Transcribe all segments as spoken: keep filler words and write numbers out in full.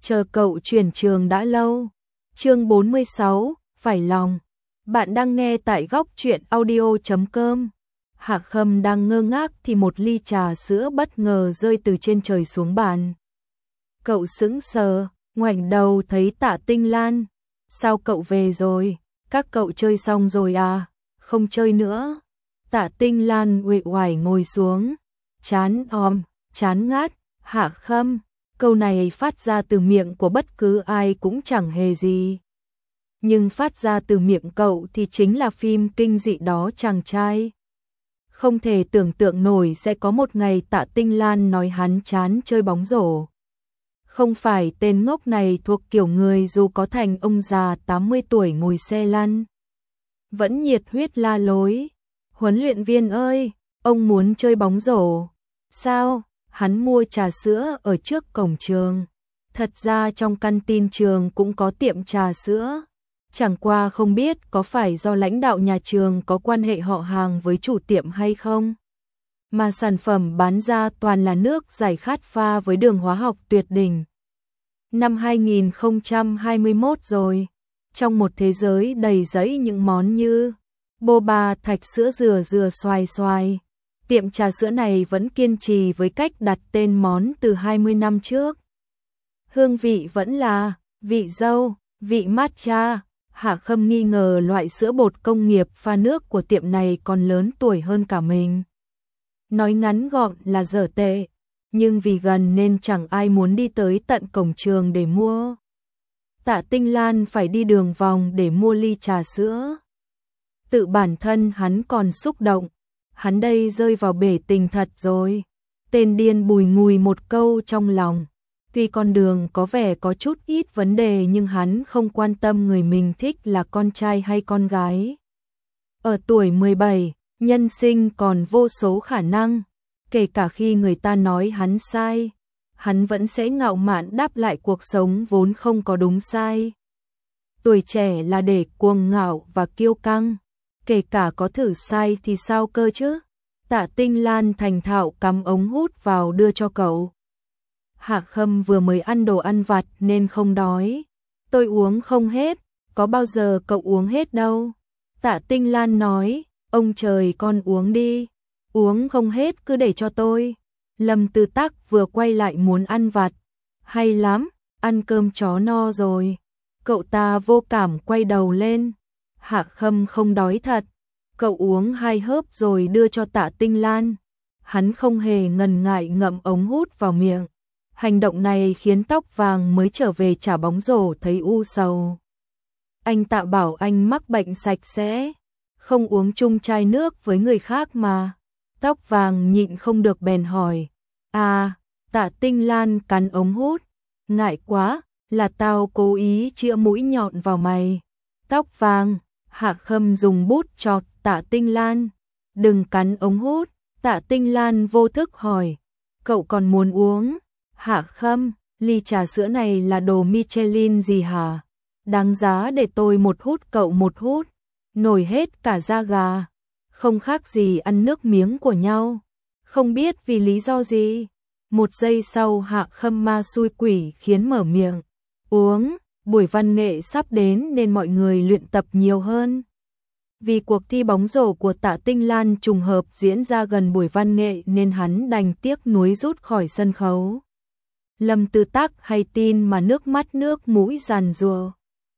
chờ cậu chuyển trường đã lâu. Chương bốn mươi sáu, phải lòng. Bạn đang nghe tại góc truyện audio chấm com. Hạc Khâm đang ngơ ngác thì một ly trà sữa bất ngờ rơi từ trên trời xuống bàn. Cậu sững sờ, ngoảnh đầu thấy Tạ Tinh Lan. Sao cậu về rồi? Các cậu chơi xong rồi à? Không chơi nữa. Tạ Tinh Lan uể oải ngồi xuống. Chán om, chán ngát. Hạc Khâm, câu này phát ra từ miệng của bất cứ ai cũng chẳng hề gì. Nhưng phát ra từ miệng cậu thì chính là phim kinh dị đó chàng trai. Không thể tưởng tượng nổi sẽ có một ngày Tạ Tinh Lan nói hắn chán chơi bóng rổ. Không phải tên ngốc này thuộc kiểu người dù có thành ông già tám mươi tuổi ngồi xe lăn vẫn nhiệt huyết la lối. Huấn luyện viên ơi, ông muốn chơi bóng rổ. Sao? Hắn mua trà sữa ở trước cổng trường. Thật ra trong căn tin trường cũng có tiệm trà sữa. Chẳng qua không biết có phải do lãnh đạo nhà trường có quan hệ họ hàng với chủ tiệm hay không. Mà sản phẩm bán ra toàn là nước giải khát pha với đường hóa học tuyệt đỉnh. Năm hai nghìn không trăm hai mươi mốt rồi. Trong một thế giới đầy rẫy những món như boba, thạch sữa dừa dừa xoài xoài. Tiệm trà sữa này vẫn kiên trì với cách đặt tên món từ hai mươi năm trước. Hương vị vẫn là vị dâu, vị matcha. Hạc Khâm nghi ngờ loại sữa bột công nghiệp pha nước của tiệm này còn lớn tuổi hơn cả mình. Nói ngắn gọn là dở tệ, nhưng vì gần nên chẳng ai muốn đi tới tận cổng trường để mua. Tạ Tinh Lan phải đi đường vòng để mua ly trà sữa. Tự bản thân hắn còn xúc động. Hắn đây rơi vào bể tình thật rồi. Tên điên bùi ngùi một câu trong lòng. Tuy con đường có vẻ có chút ít vấn đề nhưng hắn không quan tâm người mình thích là con trai hay con gái. Ở tuổi mười bảy, nhân sinh còn vô số khả năng. Kể cả khi người ta nói hắn sai, hắn vẫn sẽ ngạo mạn đáp lại cuộc sống vốn không có đúng sai. Tuổi trẻ là để cuồng ngạo và kiêu căng. Kể cả có thử sai thì sao cơ chứ? Tạ Tinh Lan thành thạo cắm ống hút vào đưa cho cậu. Hạc Khâm vừa mới ăn đồ ăn vặt nên không đói. Tôi uống không hết, có bao giờ cậu uống hết đâu. Tạ Tinh Lan nói, ông trời con uống đi. Uống không hết cứ để cho tôi. Lâm Tư Tắc vừa quay lại muốn ăn vặt. Hay lắm, ăn cơm chó no rồi. Cậu ta vô cảm quay đầu lên. Hạc Khâm không đói thật. Cậu uống hai hớp rồi đưa cho Tạ Tinh Lan. Hắn không hề ngần ngại ngậm ống hút vào miệng. Hành động này khiến Tóc Vàng mới trở về trả bóng rổ thấy u sầu. Anh Tạ bảo anh mắc bệnh sạch sẽ, không uống chung chai nước với người khác mà. Tóc Vàng nhịn không được bèn hỏi. À, Tạ Tinh Lan cắn ống hút. Ngại quá, là tao cố ý chĩa mũi nhọn vào mày. Tóc Vàng, Hạc Khâm dùng bút chọt Tạ Tinh Lan. Đừng cắn ống hút. Tạ Tinh Lan vô thức hỏi. Cậu còn muốn uống? Hạc Khâm, ly trà sữa này là đồ Michelin gì hả? Đáng giá để tôi một hút cậu một hút. Nổi hết cả da gà. Không khác gì ăn nước miếng của nhau. Không biết vì lý do gì. Một giây sau Hạc Khâm ma xui quỷ khiến mở miệng. Uống, buổi văn nghệ sắp đến nên mọi người luyện tập nhiều hơn. Vì cuộc thi bóng rổ của Tạ Tinh Lan trùng hợp diễn ra gần buổi văn nghệ nên hắn đành tiếc nuối rút khỏi sân khấu. Lâm Tư Tắc hay tin mà nước mắt nước mũi giàn giụa.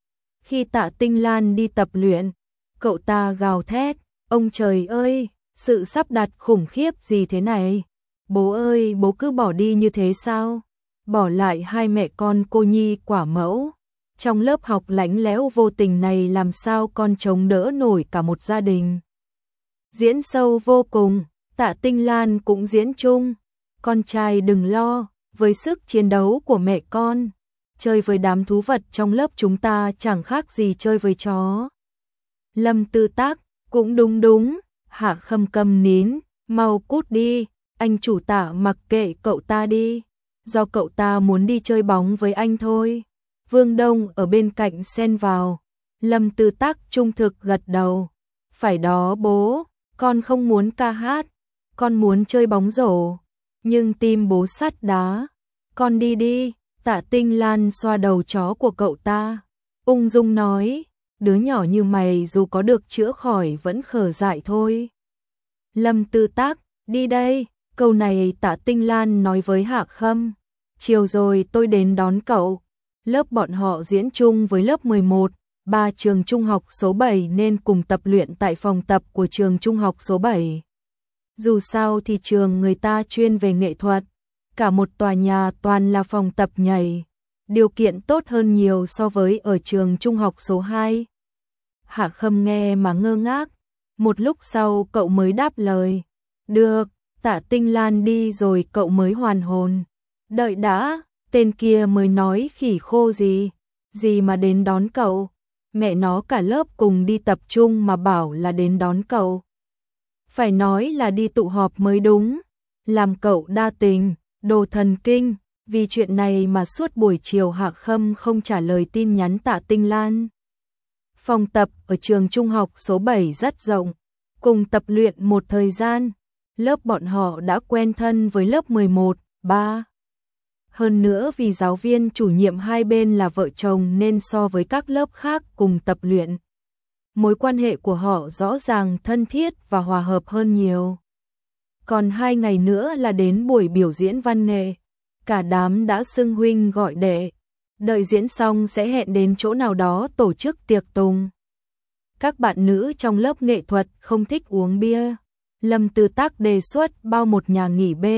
Khi Tạ Tinh Lan đi tập luyện, cậu ta gào thét, ông trời ơi, sự sắp đặt khủng khiếp gì thế này? Bố ơi, bố cứ bỏ đi như thế sao? Bỏ lại hai mẹ con cô nhi quả mẫu. Trong lớp học lạnh lẽo vô tình này làm sao con chống đỡ nổi cả một gia đình. Diễn sâu vô cùng, Tạ Tinh Lan cũng diễn chung. Con trai đừng lo, với sức chiến đấu của mẹ con, chơi với đám thú vật trong lớp chúng ta chẳng khác gì chơi với chó. Lâm Tư Tắc, cũng đúng đúng, Hạc Khâm câm nín, mau cút đi, anh chủ Tạ mặc kệ cậu ta đi, do cậu ta muốn đi chơi bóng với anh thôi. Vương Đông ở bên cạnh xen vào. Lâm Tư Tắc trung thực gật đầu. Phải đó bố, con không muốn ca hát, con muốn chơi bóng rổ, nhưng tim bố sắt đá. Con đi đi, Tạ Tinh Lan xoa đầu chó của cậu ta, ung dung nói, đứa nhỏ như mày dù có được chữa khỏi vẫn khờ dại thôi. Lâm Tư Tác, đi đây, câu này Tạ Tinh Lan nói với Hạ Khâm. Chiều rồi tôi đến đón cậu. Lớp bọn họ diễn chung với lớp mười một, ba trường trung học số bảy nên cùng tập luyện tại phòng tập của trường trung học số bảy. Dù sao thì trường người ta chuyên về nghệ thuật, cả một tòa nhà toàn là phòng tập nhảy, điều kiện tốt hơn nhiều so với ở trường trung học số hai. Hạ Khâm nghe mà ngơ ngác, một lúc sau cậu mới đáp lời, được, Tạ Tinh Lan đi rồi cậu mới hoàn hồn. Đợi đã, tên kia mới nói khỉ khô gì, gì mà đến đón cậu, mẹ nó cả lớp cùng đi tập trung mà bảo là đến đón cậu. Phải nói là đi tụ họp mới đúng, làm cậu đa tình, đồ thần kinh, vì chuyện này mà suốt buổi chiều Hạ Khâm không trả lời tin nhắn Tạ Tinh Lan. Phòng tập ở trường trung học số bảy rất rộng, cùng tập luyện một thời gian, lớp bọn họ đã quen thân với lớp mười một, ba. Hơn nữa vì giáo viên chủ nhiệm hai bên là vợ chồng nên so với các lớp khác cùng tập luyện, mối quan hệ của họ rõ ràng thân thiết và hòa hợp hơn nhiều. Còn hai ngày nữa là đến buổi biểu diễn văn nghệ, cả đám đã xưng huynh gọi đệ, đợi diễn xong sẽ hẹn đến chỗ nào đó tổ chức tiệc tùng. Các bạn nữ trong lớp nghệ thuật không thích uống bia, Lâm Tư Tác đề xuất bao một nhà nghỉ B.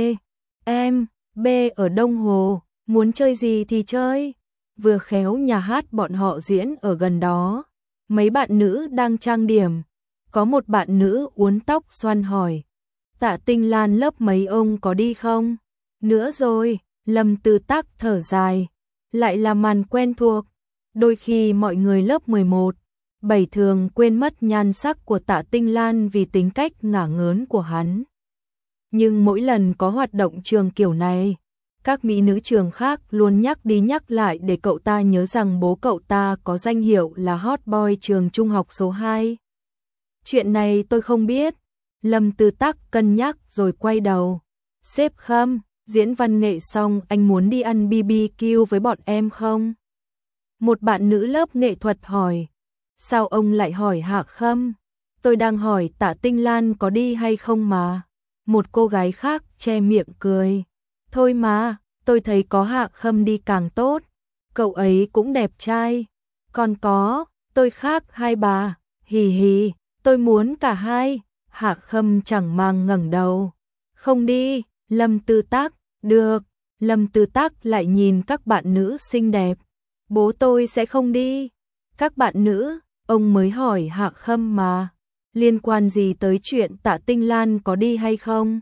Em, B ở Đông Hồ, muốn chơi gì thì chơi. Vừa khéo nhà hát bọn họ diễn ở gần đó. Mấy bạn nữ đang trang điểm. Có một bạn nữ uốn tóc xoăn hỏi, Tạ Tinh Lan lớp mấy ông có đi không? Nữa rồi, Lâm Tư Tác thở dài. Lại là màn quen thuộc. Đôi khi mọi người lớp mười một, bảy thường quên mất nhan sắc của Tạ Tinh Lan vì tính cách ngả ngớn của hắn. Nhưng mỗi lần có hoạt động trường kiểu này, các mỹ nữ trường khác luôn nhắc đi nhắc lại để cậu ta nhớ rằng bố cậu ta có danh hiệu là hot boy trường trung học số hai. Chuyện này tôi không biết. Lâm Tư Tác cân nhắc rồi quay đầu. Sếp Khâm, diễn văn nghệ xong anh muốn đi ăn bê bê kiu với bọn em không? Một bạn nữ lớp nghệ thuật hỏi. Sao ông lại hỏi Hạ Khâm? Tôi đang hỏi Tạ Tinh Lan có đi hay không mà. Một cô gái khác che miệng cười. Thôi mà, tôi thấy có Hạ Khâm đi càng tốt. Cậu ấy cũng đẹp trai. Còn có, tôi khác hai bà. Hì hì, tôi muốn cả hai. Hạ Khâm chẳng mang ngẩng đầu. Không đi, Lâm Tư Tác, được. Lâm Tư Tác lại nhìn các bạn nữ xinh đẹp. Bố tôi sẽ không đi. Các bạn nữ, ông mới hỏi Hạ Khâm mà. Liên quan gì tới chuyện Tạ Tinh Lan có đi hay không?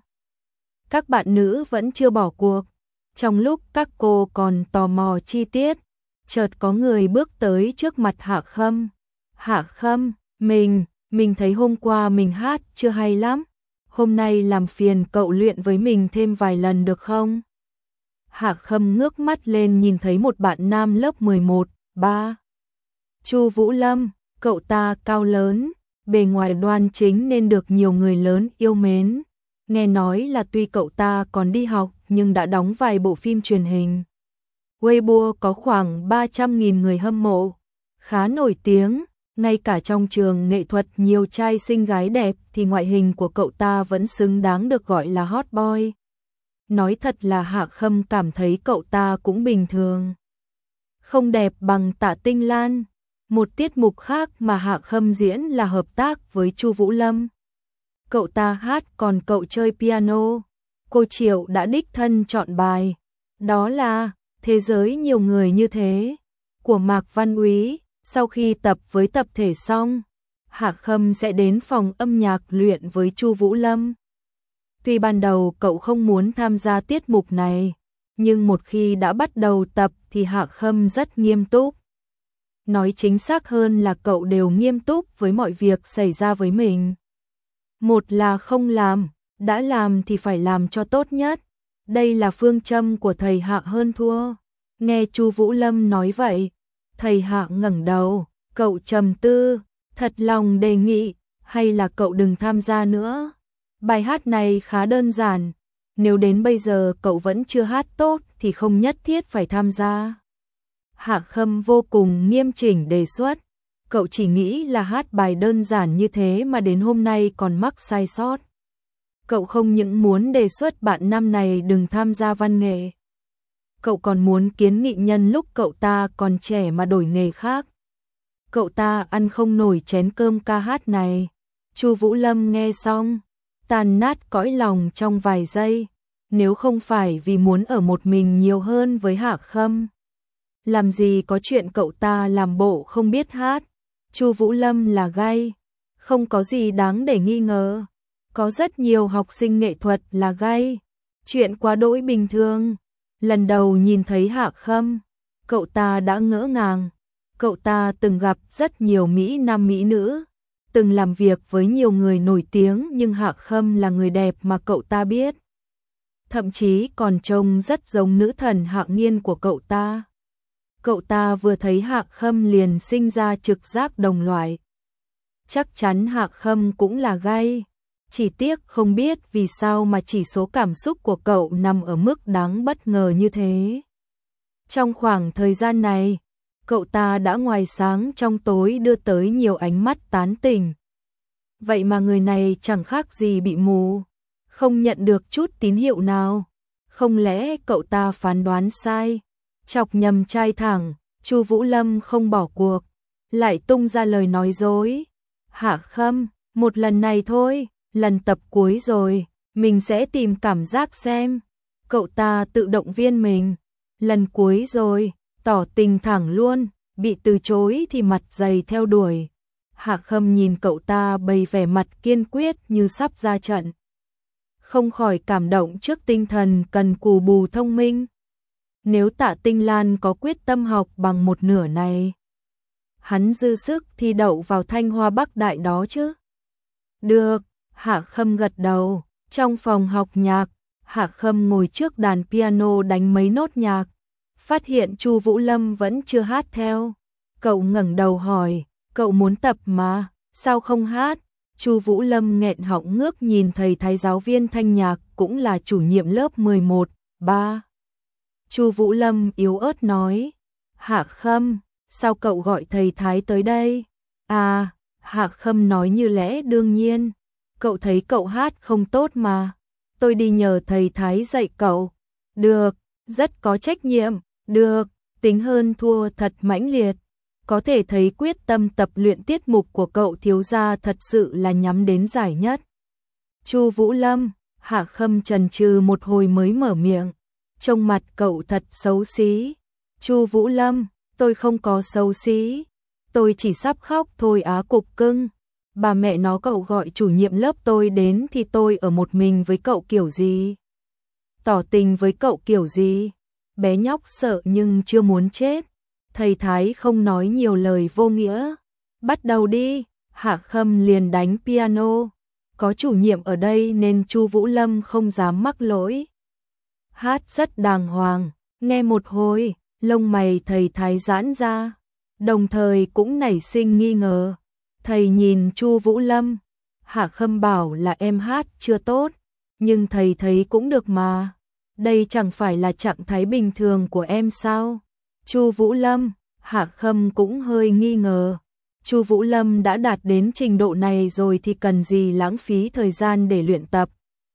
Các bạn nữ vẫn chưa bỏ cuộc. Trong lúc các cô còn tò mò chi tiết, chợt có người bước tới trước mặt Hạ Khâm. Hạ Khâm, mình, mình thấy hôm qua mình hát chưa hay lắm. Hôm nay làm phiền cậu luyện với mình thêm vài lần được không? Hạ Khâm ngước mắt lên nhìn thấy một bạn nam lớp mười một, ba. Chu Vũ Lâm, cậu ta cao lớn, bề ngoài đoan chính nên được nhiều người lớn yêu mến. Nghe nói là tuy cậu ta còn đi học nhưng đã đóng vài bộ phim truyền hình. Weibo có khoảng ba trăm nghìn người hâm mộ, khá nổi tiếng. Ngay cả trong trường nghệ thuật nhiều trai xinh gái đẹp thì ngoại hình của cậu ta vẫn xứng đáng được gọi là hot boy. Nói thật là Hạ Khâm cảm thấy cậu ta cũng bình thường. Không đẹp bằng Tạ Tinh Lan. Một tiết mục khác mà Hạ Khâm diễn là hợp tác với Chu Vũ Lâm. Cậu ta hát còn cậu chơi piano. Cô Triệu đã đích thân chọn bài. Đó là Thế giới nhiều người như thế của Mạc Văn Úy. Sau khi tập với tập thể xong, Hạ Khâm sẽ đến phòng âm nhạc luyện với Chu Vũ Lâm. Tuy ban đầu cậu không muốn tham gia tiết mục này, nhưng một khi đã bắt đầu tập thì Hạ Khâm rất nghiêm túc. Nói chính xác hơn là cậu đều nghiêm túc với mọi việc xảy ra với mình. Một là không làm, đã làm thì phải làm cho tốt nhất. Đây là phương châm của thầy Hạ hơn thua. Nghe Chu Vũ Lâm nói vậy, thầy Hạ ngẩng đầu, cậu trầm tư, thật lòng đề nghị, hay là cậu đừng tham gia nữa. Bài hát này khá đơn giản, nếu đến bây giờ cậu vẫn chưa hát tốt thì không nhất thiết phải tham gia. Hạ Khâm vô cùng nghiêm chỉnh đề xuất. Cậu chỉ nghĩ là hát bài đơn giản như thế mà đến hôm nay còn mắc sai sót. Cậu không những muốn đề xuất bạn năm này đừng tham gia văn nghệ. Cậu còn muốn kiến nghị nhân lúc cậu ta còn trẻ mà đổi nghề khác. Cậu ta ăn không nổi chén cơm ca hát này. Chu Vũ Lâm nghe xong, tan nát cõi lòng trong vài giây. Nếu không phải vì muốn ở một mình nhiều hơn với Hạ Khâm, làm gì có chuyện cậu ta làm bộ không biết hát. Chu Vũ Lâm là gay, không có gì đáng để nghi ngờ. Có rất nhiều học sinh nghệ thuật là gay, chuyện quá đỗi bình thường. Lần đầu nhìn thấy Hạ Khâm, cậu ta đã ngỡ ngàng. Cậu ta từng gặp rất nhiều mỹ nam mỹ nữ, từng làm việc với nhiều người nổi tiếng, nhưng Hạ Khâm là người đẹp mà cậu ta biết. Thậm chí còn trông rất giống nữ thần Hạ Nghiên của cậu ta. Cậu ta vừa thấy Hạ Khâm liền sinh ra trực giác đồng loại. Chắc chắn Hạ Khâm cũng là gay, chỉ tiếc không biết vì sao mà chỉ số cảm xúc của cậu nằm ở mức đáng bất ngờ như thế. Trong khoảng thời gian này, cậu ta đã ngoài sáng trong tối đưa tới nhiều ánh mắt tán tỉnh. Vậy mà người này chẳng khác gì bị mù, không nhận được chút tín hiệu nào. Không lẽ cậu ta phán đoán sai, chọc nhầm trai thẳng? Chu Vũ Lâm không bỏ cuộc, lại tung ra lời nói dối. Hạ Khâm, một lần này thôi, lần tập cuối rồi, mình sẽ tìm cảm giác xem. Cậu ta tự động viên mình, lần cuối rồi, tỏ tình thẳng luôn, bị từ chối thì mặt dày theo đuổi. Hạ Khâm nhìn cậu ta bày vẻ mặt kiên quyết như sắp ra trận, không khỏi cảm động trước tinh thần cần cù bù thông minh. Nếu Tạ Tinh Lan có quyết tâm học bằng một nửa này, hắn dư sức thi đậu vào Thanh Hoa Bắc Đại đó chứ. Được, Hạ Khâm gật đầu. Trong phòng học nhạc, Hạ Khâm ngồi trước đàn piano đánh mấy nốt nhạc, phát hiện Chu Vũ Lâm vẫn chưa hát theo. Cậu ngẩng đầu hỏi, cậu muốn tập mà, sao không hát? Chu Vũ Lâm nghẹn họng ngước nhìn thầy Thái giáo viên thanh nhạc cũng là chủ nhiệm lớp mười một, ba. Chu Vũ Lâm yếu ớt nói, Hạ Khâm, sao cậu gọi thầy Thái tới đây? À, Hạ Khâm nói như lẽ đương nhiên, cậu thấy cậu hát không tốt mà, tôi đi nhờ thầy Thái dạy cậu. Được, rất có trách nhiệm, được, tính hơn thua thật mãnh liệt. Có thể thấy quyết tâm tập luyện tiết mục của cậu thiếu gia thật sự là nhắm đến giải nhất. Chu Vũ Lâm, Hạ Khâm chần chừ một hồi mới mở miệng, trông mặt cậu thật xấu xí. Chu Vũ Lâm, tôi không có xấu xí, tôi chỉ sắp khóc thôi á cục cưng. Bà mẹ nó cậu gọi chủ nhiệm lớp tôi đến thì tôi ở một mình với cậu kiểu gì? Tỏ tình với cậu kiểu gì? Bé nhóc sợ nhưng chưa muốn chết. Thầy Thái không nói nhiều lời vô nghĩa. Bắt đầu đi, Hạ Khâm liền đánh piano. Có chủ nhiệm ở đây nên Chu Vũ Lâm không dám mắc lỗi. Hát rất đàng hoàng, nghe một hồi, lông mày thầy Thái giãn ra, đồng thời cũng nảy sinh nghi ngờ. Thầy nhìn Chu Vũ Lâm, Hạ Khâm bảo là em hát chưa tốt, nhưng thầy thấy cũng được mà. Đây chẳng phải là trạng thái bình thường của em sao? Chu Vũ Lâm, Hạ Khâm cũng hơi nghi ngờ. Chu Vũ Lâm đã đạt đến trình độ này rồi thì cần gì lãng phí thời gian để luyện tập.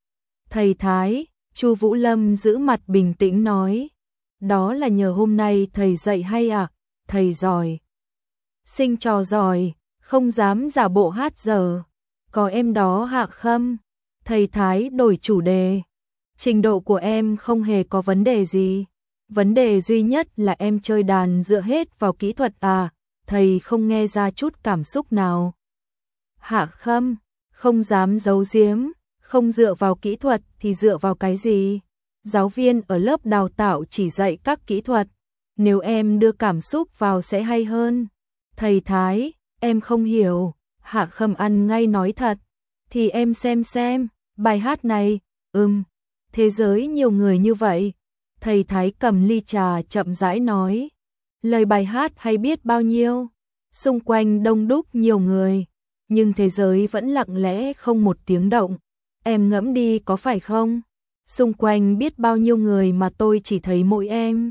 Thầy Thái, Chu Vũ Lâm giữ mặt bình tĩnh nói, đó là nhờ hôm nay thầy dạy hay à, thầy giỏi. Sinh trò giỏi, không dám giả bộ hát dở. Có em đó Hạ Khâm. Thầy Thái đổi chủ đề. Trình độ của em không hề có vấn đề gì. Vấn đề duy nhất là em chơi đàn dựa hết vào kỹ thuật à, thầy không nghe ra chút cảm xúc nào. Hạ Khâm, không dám giấu giếm, không dựa vào kỹ thuật thì dựa vào cái gì? Giáo viên ở lớp đào tạo chỉ dạy các kỹ thuật, nếu em đưa cảm xúc vào sẽ hay hơn. Thầy Thái, em không hiểu. Hạ Khâm ăn ngay nói thật. Thì em xem xem, bài hát này, ừm, thế giới nhiều người như vậy. Thầy Thái cầm ly trà chậm rãi nói, lời bài hát hay biết bao nhiêu, xung quanh đông đúc nhiều người, nhưng thế giới vẫn lặng lẽ không một tiếng động. Em ngẫm đi có phải không? xung quanh biết bao nhiêu người mà tôi chỉ thấy mỗi em.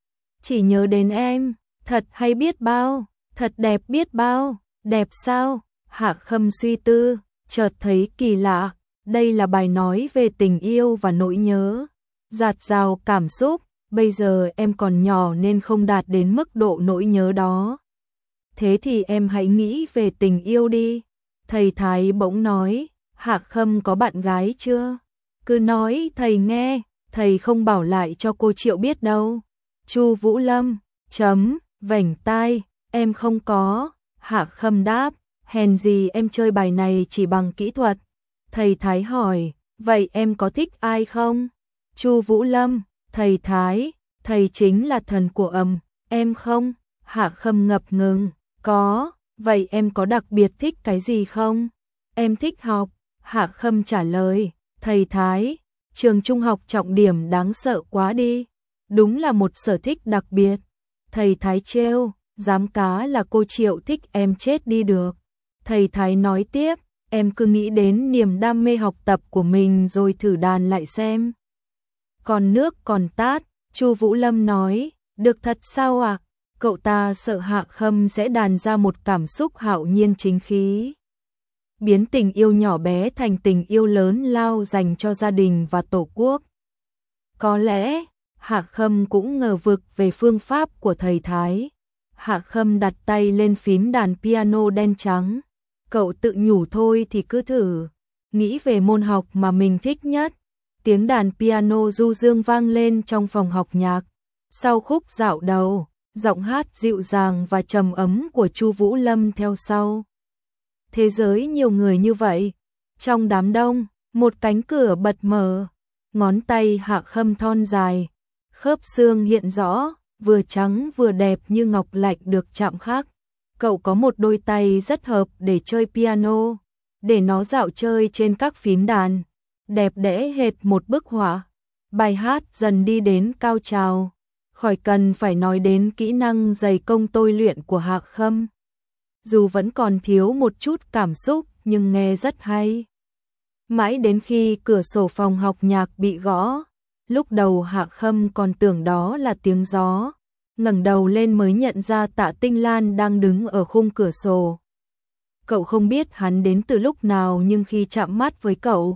Chỉ nhớ đến em, thật hay biết bao, thật đẹp biết bao, đẹp sao? Hạ Khâm suy tư, chợt thấy kỳ lạ, đây là bài nói về tình yêu và nỗi nhớ, dạt dào cảm xúc, bây giờ em còn nhỏ nên không đạt đến mức độ nỗi nhớ đó. Thế thì em hãy nghĩ về tình yêu đi. Thầy Thái bỗng nói, Hạ Khâm có bạn gái chưa? Cứ nói thầy nghe, thầy không bảo lại cho cô Triệu biết đâu. Chu Vũ Lâm, chấm, vểnh tai, em không có. Hạ Khâm đáp, hèn gì em chơi bài này chỉ bằng kỹ thuật. Thầy Thái hỏi, vậy em có thích ai không? Chu Vũ Lâm, thầy Thái, thầy chính là thần của ầm, em không? Hạ Khâm ngập ngừng, có, vậy em có đặc biệt thích cái gì không? Em thích học. Hạ Khâm trả lời, thầy Thái, trường trung học trọng điểm đáng sợ quá đi, đúng là một sở thích đặc biệt. Thầy Thái trêu, dám cá là cô Triệu thích em chết đi được. Thầy Thái nói tiếp, em cứ nghĩ đến niềm đam mê học tập của mình rồi thử đàn lại xem. Còn nước còn tát, Chu Vũ Lâm nói, được thật sao ạ? À? Cậu ta sợ Hạ Khâm sẽ đàn ra một cảm xúc hạo nhiên chính khí, biến tình yêu nhỏ bé thành tình yêu lớn lao dành cho gia đình và tổ quốc. Có lẽ, Hạ Khâm cũng ngờ vực về phương pháp của thầy Thái. Hạ Khâm đặt tay lên phím đàn piano đen trắng. Cậu tự nhủ thôi thì cứ thử, nghĩ về môn học mà mình thích nhất. Tiếng đàn piano du dương vang lên trong phòng học nhạc. Sau khúc dạo đầu, giọng hát dịu dàng và trầm ấm của Chu Vũ Lâm theo sau. Thế giới nhiều người như vậy. Trong đám đông, một cánh cửa bật mở. Ngón tay Hạ Khâm thon dài, khớp xương hiện rõ, vừa trắng vừa đẹp như ngọc lạnh được chạm khắc. Cậu có một đôi tay rất hợp để chơi piano, để nó dạo chơi trên các phím đàn, đẹp đẽ hệt một bức họa. Bài hát dần đi đến cao trào, khỏi cần phải nói đến kỹ năng dày công tôi luyện của Hạ Khâm. Dù vẫn còn thiếu một chút cảm xúc nhưng nghe rất hay. Mãi đến khi cửa sổ phòng học nhạc bị gõ, lúc đầu Hạ Khâm còn tưởng đó là tiếng gió, ngẩng đầu lên mới nhận ra Tạ Tinh Lan đang đứng ở khung cửa sổ. Cậu không biết hắn đến từ lúc nào nhưng khi chạm mắt với cậu,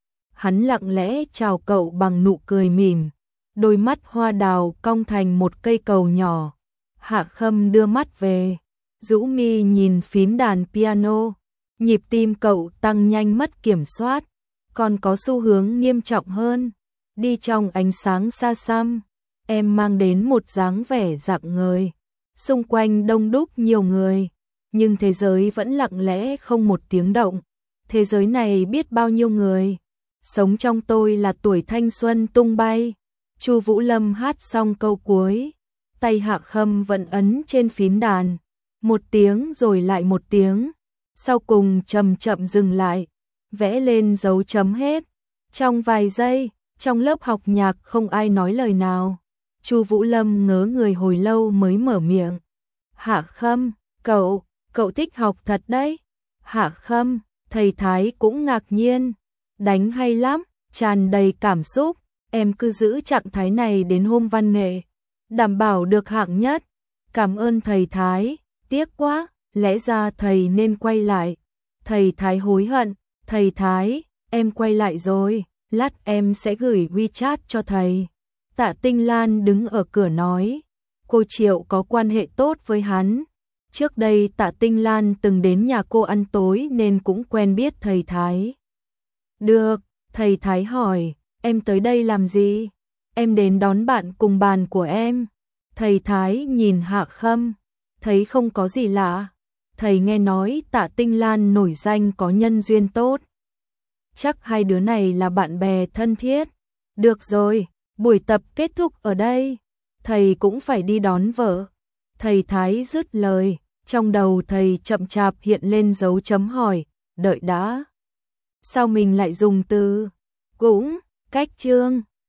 hắn lặng lẽ chào cậu bằng nụ cười mỉm, đôi mắt hoa đào cong thành một cây cầu nhỏ. Hạ Khâm đưa mắt về, rũ mi nhìn phím đàn piano, nhịp tim cậu tăng nhanh mất kiểm soát, còn có xu hướng nghiêm trọng hơn. Đi trong ánh sáng xa xăm, em mang đến một dáng vẻ rạng ngời. Xung quanh đông đúc nhiều người, nhưng thế giới vẫn lặng lẽ không một tiếng động. Thế giới này biết bao nhiêu người, sống trong tôi là tuổi thanh xuân tung bay. Chu Vũ Lâm hát xong câu cuối, tay Hạ Khâm vẫn ấn trên phím đàn, một tiếng rồi lại một tiếng, sau cùng chậm chậm dừng lại, vẽ lên dấu chấm hết. Trong vài giây, trong lớp học nhạc không ai nói lời nào. Chu Vũ Lâm ngớ người hồi lâu mới mở miệng. Hạ Khâm, cậu, cậu thích học thật đấy. Hạ Khâm, thầy Thái cũng ngạc nhiên. Đánh hay lắm, tràn đầy cảm xúc. Em cứ giữ trạng thái này đến hôm văn nghệ, đảm bảo được hạng nhất. Cảm ơn thầy Thái, tiếc quá, lẽ ra thầy nên quay lại. Thầy Thái hối hận, thầy Thái, em quay lại rồi, lát em sẽ gửi WeChat cho thầy. Tạ Tinh Lan đứng ở cửa nói, cô Triệu có quan hệ tốt với hắn. Trước đây Tạ Tinh Lan từng đến nhà cô ăn tối nên cũng quen biết thầy Thái. Được, thầy Thái hỏi, em tới đây làm gì? Em đến đón bạn cùng bàn của em. Thầy Thái nhìn Hạ Khâm, thấy không có gì lạ. Thầy nghe nói Tạ Tinh Lan nổi danh có nhân duyên tốt. Chắc hai đứa này là bạn bè thân thiết. Được rồi, buổi tập kết thúc ở đây. Thầy cũng phải đi đón vợ. Thầy Thái dứt lời, trong đầu thầy chậm chạp hiện lên dấu chấm hỏi, đợi đã. Sao mình lại dùng từ cũng, cách chương?